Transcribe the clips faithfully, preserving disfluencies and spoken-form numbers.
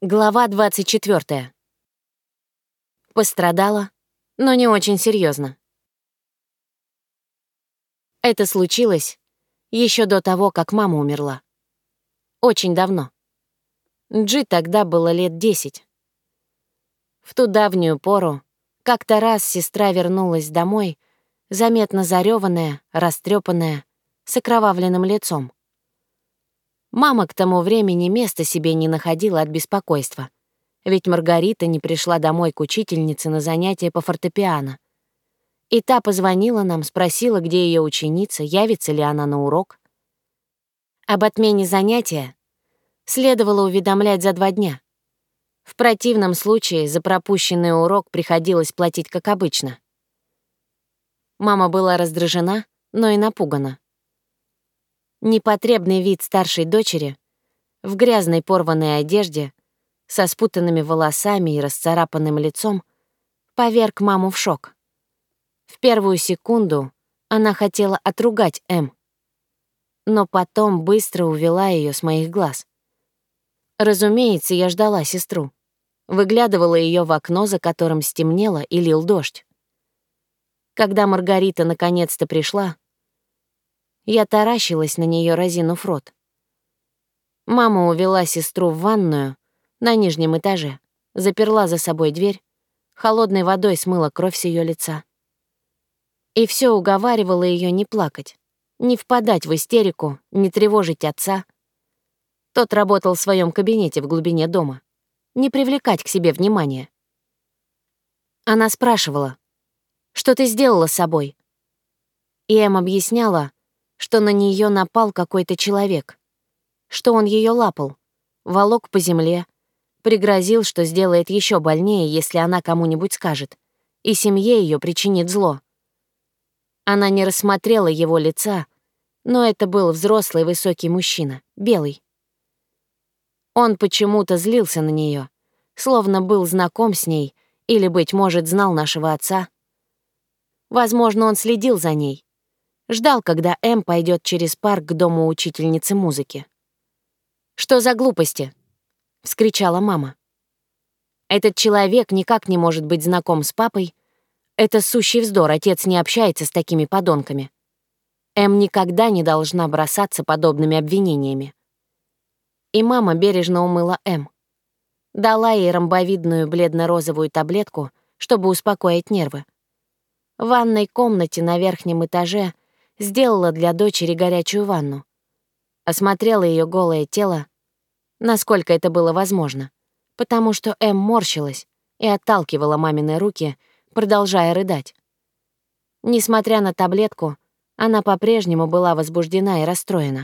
Глава двадцать четвёртая. Пострадала, но не очень серьезно. Это случилось еще до того, как мама умерла. Очень давно. Джи тогда было лет десять. В ту давнюю пору как-то раз сестра вернулась домой, заметно зареванная, растрепанная, с окровавленным лицом. Мама к тому времени места себе не находила от беспокойства, ведь Маргарита не пришла домой к учительнице на занятия по фортепиано. И та позвонила нам, спросила, где ее ученица, явится ли она на урок. Об отмене занятия следовало уведомлять за два дня. В противном случае за пропущенный урок приходилось платить как обычно. Мама была раздражена, но и напугана. Непотребный вид старшей дочери в грязной порванной одежде, со спутанными волосами и расцарапанным лицом, поверг маму в шок. В первую секунду она хотела отругать Эм, но потом быстро увела ее с моих глаз. Разумеется, я ждала сестру. Выглядывала ее в окно, за которым стемнело и лил дождь. Когда Маргарита наконец-то пришла, я таращилась на нее, разинув рот. Мама увела сестру в ванную на нижнем этаже, заперла за собой дверь, холодной водой смыла кровь с ее лица. И все уговаривала ее не плакать, не впадать в истерику, не тревожить отца. Тот работал в своем кабинете в глубине дома. Не привлекать к себе внимания. Она спрашивала: «Что ты сделала с собой?» И Эм объясняла, что на нее напал какой-то человек, что он ее лапал, волок по земле, пригрозил, что сделает еще больнее, если она кому-нибудь скажет, и семье ее причинит зло. Она не рассмотрела его лица, но это был взрослый высокий мужчина, белый. Он почему-то злился на нее, словно был знаком с ней или, быть может, знал нашего отца. Возможно, он следил за ней, ждал, когда Эм пойдет через парк к дому учительницы музыки. «Что за глупости?» — вскричала мама. «Этот человек никак не может быть знаком с папой. Это сущий вздор, отец не общается с такими подонками. Эм никогда не должна бросаться подобными обвинениями». И мама бережно умыла Эм. Дала ей ромбовидную бледно-розовую таблетку, чтобы успокоить нервы. В ванной комнате на верхнем этаже сделала для дочери горячую ванну. Осмотрела ее голое тело, насколько это было возможно, потому что Эм морщилась и отталкивала мамины руки, продолжая рыдать. Несмотря на таблетку, она по-прежнему была возбуждена и расстроена.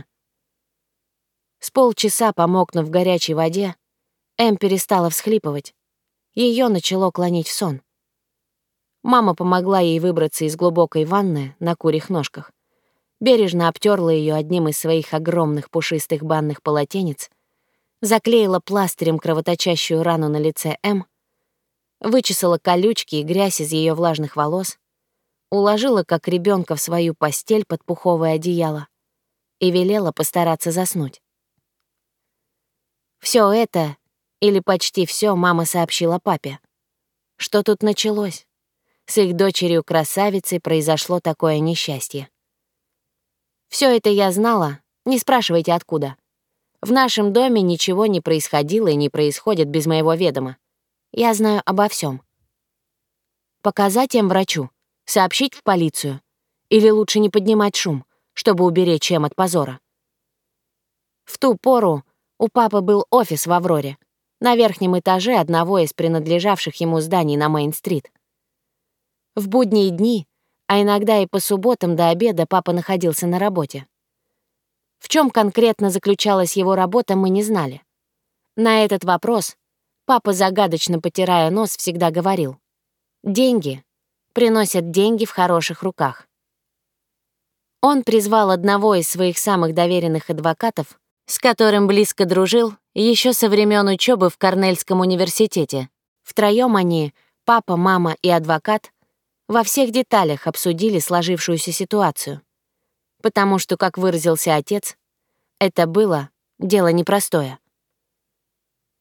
С полчаса, помокнув в горячей воде, Эм перестала всхлипывать. Ее начало клонить в сон. Мама помогла ей выбраться из глубокой ванны на курьих ножках, бережно обтерла ее одним из своих огромных пушистых банных полотенец, заклеила пластырем кровоточащую рану на лице Эм, вычесала колючки и грязь из ее влажных волос, уложила как ребенка в свою постель под пуховое одеяло и велела постараться заснуть. Все это, или почти все, мама сообщила папе. Что тут началось? С их дочерью-красавицей произошло такое несчастье. Все это я знала, не спрашивайте откуда. В нашем доме ничего не происходило и не происходит без моего ведома. Я знаю обо всем. Показать им врачу, сообщить в полицию, или лучше не поднимать шум, чтобы уберечь Эм от позора. В ту пору у папы был офис в Авроре, на верхнем этаже одного из принадлежавших ему зданий на Мейн-стрит. В будние дни, а иногда и по субботам до обеда, папа находился на работе. В чем конкретно заключалась его работа, мы не знали. На этот вопрос папа, загадочно потирая нос, всегда говорил: «Деньги приносят деньги в хороших руках». Он призвал одного из своих самых доверенных адвокатов, с которым близко дружил еще со времен учебы в Корнельском университете. Втроем они, папа, мама и адвокат, во всех деталях обсудили сложившуюся ситуацию. Потому что, как выразился отец, это было дело непростое.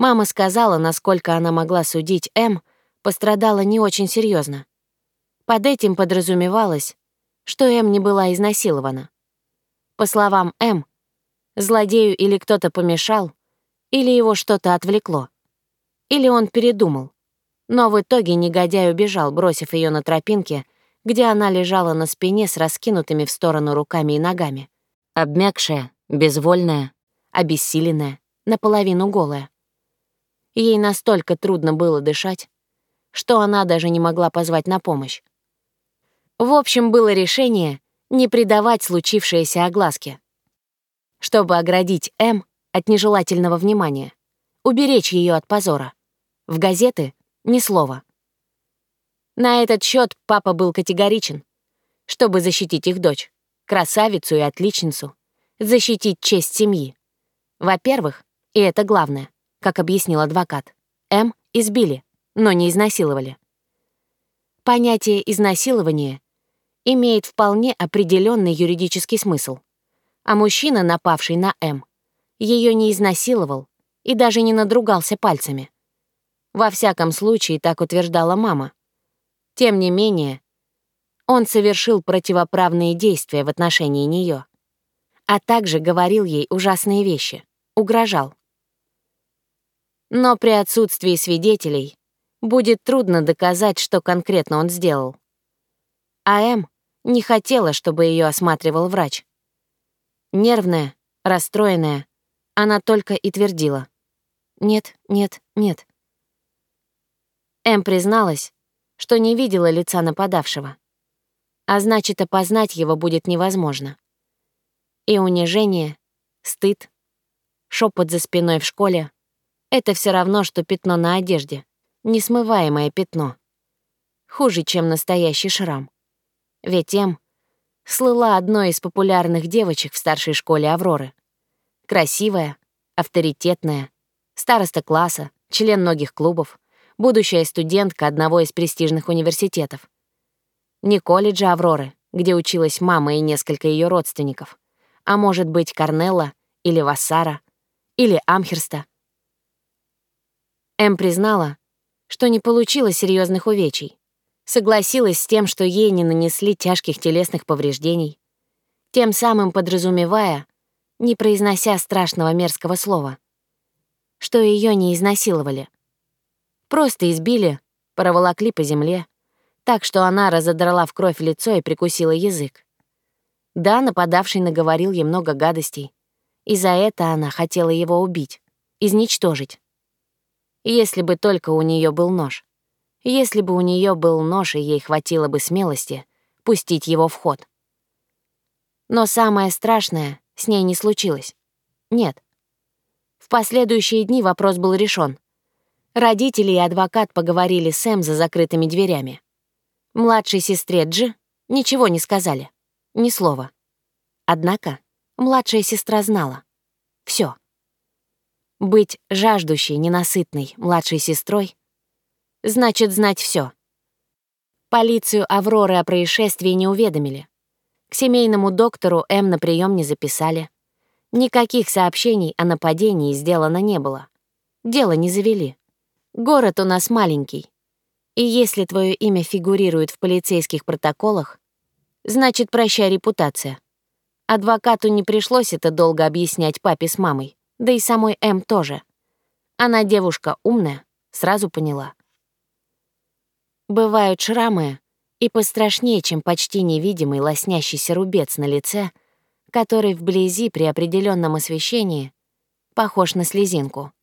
Мама сказала, насколько она могла судить, М пострадала не очень серьезно. Под этим подразумевалось, что М не была изнасилована. По словам М, злодею или кто-то помешал, или его что-то отвлекло, или он передумал. Но в итоге негодяй убежал, бросив ее на тропинке, где она лежала на спине с раскинутыми в сторону руками и ногами. Обмякшая, безвольная, обессиленная, наполовину голая. Ей настолько трудно было дышать, что она даже не могла позвать на помощь. В общем, было решение не придавать случившееся огласке, чтобы оградить М от нежелательного внимания, уберечь ее от позора. В газеты — ни слова. На этот счет папа был категоричен, чтобы защитить их дочь, красавицу и отличницу, защитить честь семьи. Во-первых, и это главное, как объяснил адвокат, М избили, но не изнасиловали. Понятие «изнасилование» имеет вполне определенный юридический смысл, а мужчина, напавший на М, ее не изнасиловал и даже не надругался пальцами. Во всяком случае, так утверждала мама. Тем не менее, он совершил противоправные действия в отношении нее, а также говорил ей ужасные вещи, угрожал. Но при отсутствии свидетелей будет трудно доказать, что конкретно он сделал. А М не хотела, чтобы ее осматривал врач. Нервная, расстроенная, она только и твердила: «Нет, нет, нет». М призналась, что не видела лица нападавшего, а значит, опознать его будет невозможно. И унижение, стыд, шепот за спиной в школе — это все равно, что пятно на одежде, несмываемое пятно. Хуже, чем настоящий шрам. Ведь М слыла одной из популярных девочек в старшей школе Авроры. Красивая, авторитетная, староста класса, член многих клубов, будущая студентка одного из престижных университетов. Не колледжа Авроры, где училась мама и несколько ее родственников, а может быть Корнелла или Вассара, или Амхерста. М признала, что не получила серьезных увечий, согласилась с тем, что ей не нанесли тяжких телесных повреждений, тем самым подразумевая, не произнося страшного мерзкого слова, что ее не изнасиловали. Просто избили, проволокли по земле, так что она разодрала в кровь лицо и прикусила язык. Да, нападавший наговорил ей много гадостей, и за это она хотела его убить, изничтожить. Если бы только у нее был нож. Если бы у нее был нож, и ей хватило бы смелости пустить его в ход. Но самое страшное с ней не случилось. Нет. В последующие дни вопрос был решен. Родители и адвокат поговорили с Эм за закрытыми дверями. Младшей сестре Джи ничего не сказали. Ни слова. Однако младшая сестра знала. Все. Быть жаждущей, ненасытной младшей сестрой значит знать все. Полицию Авроры о происшествии не уведомили. К семейному доктору М на прием не записали. Никаких сообщений о нападении сделано не было. Дело не завели. Город у нас маленький. И если твое имя фигурирует в полицейских протоколах, значит, прощай репутация. Адвокату не пришлось это долго объяснять папе с мамой, да и самой М тоже. Она девушка умная, сразу поняла. Бывают шрамы и пострашнее, чем почти невидимый лоснящийся рубец на лице, который вблизи при определенном освещении похож на слезинку.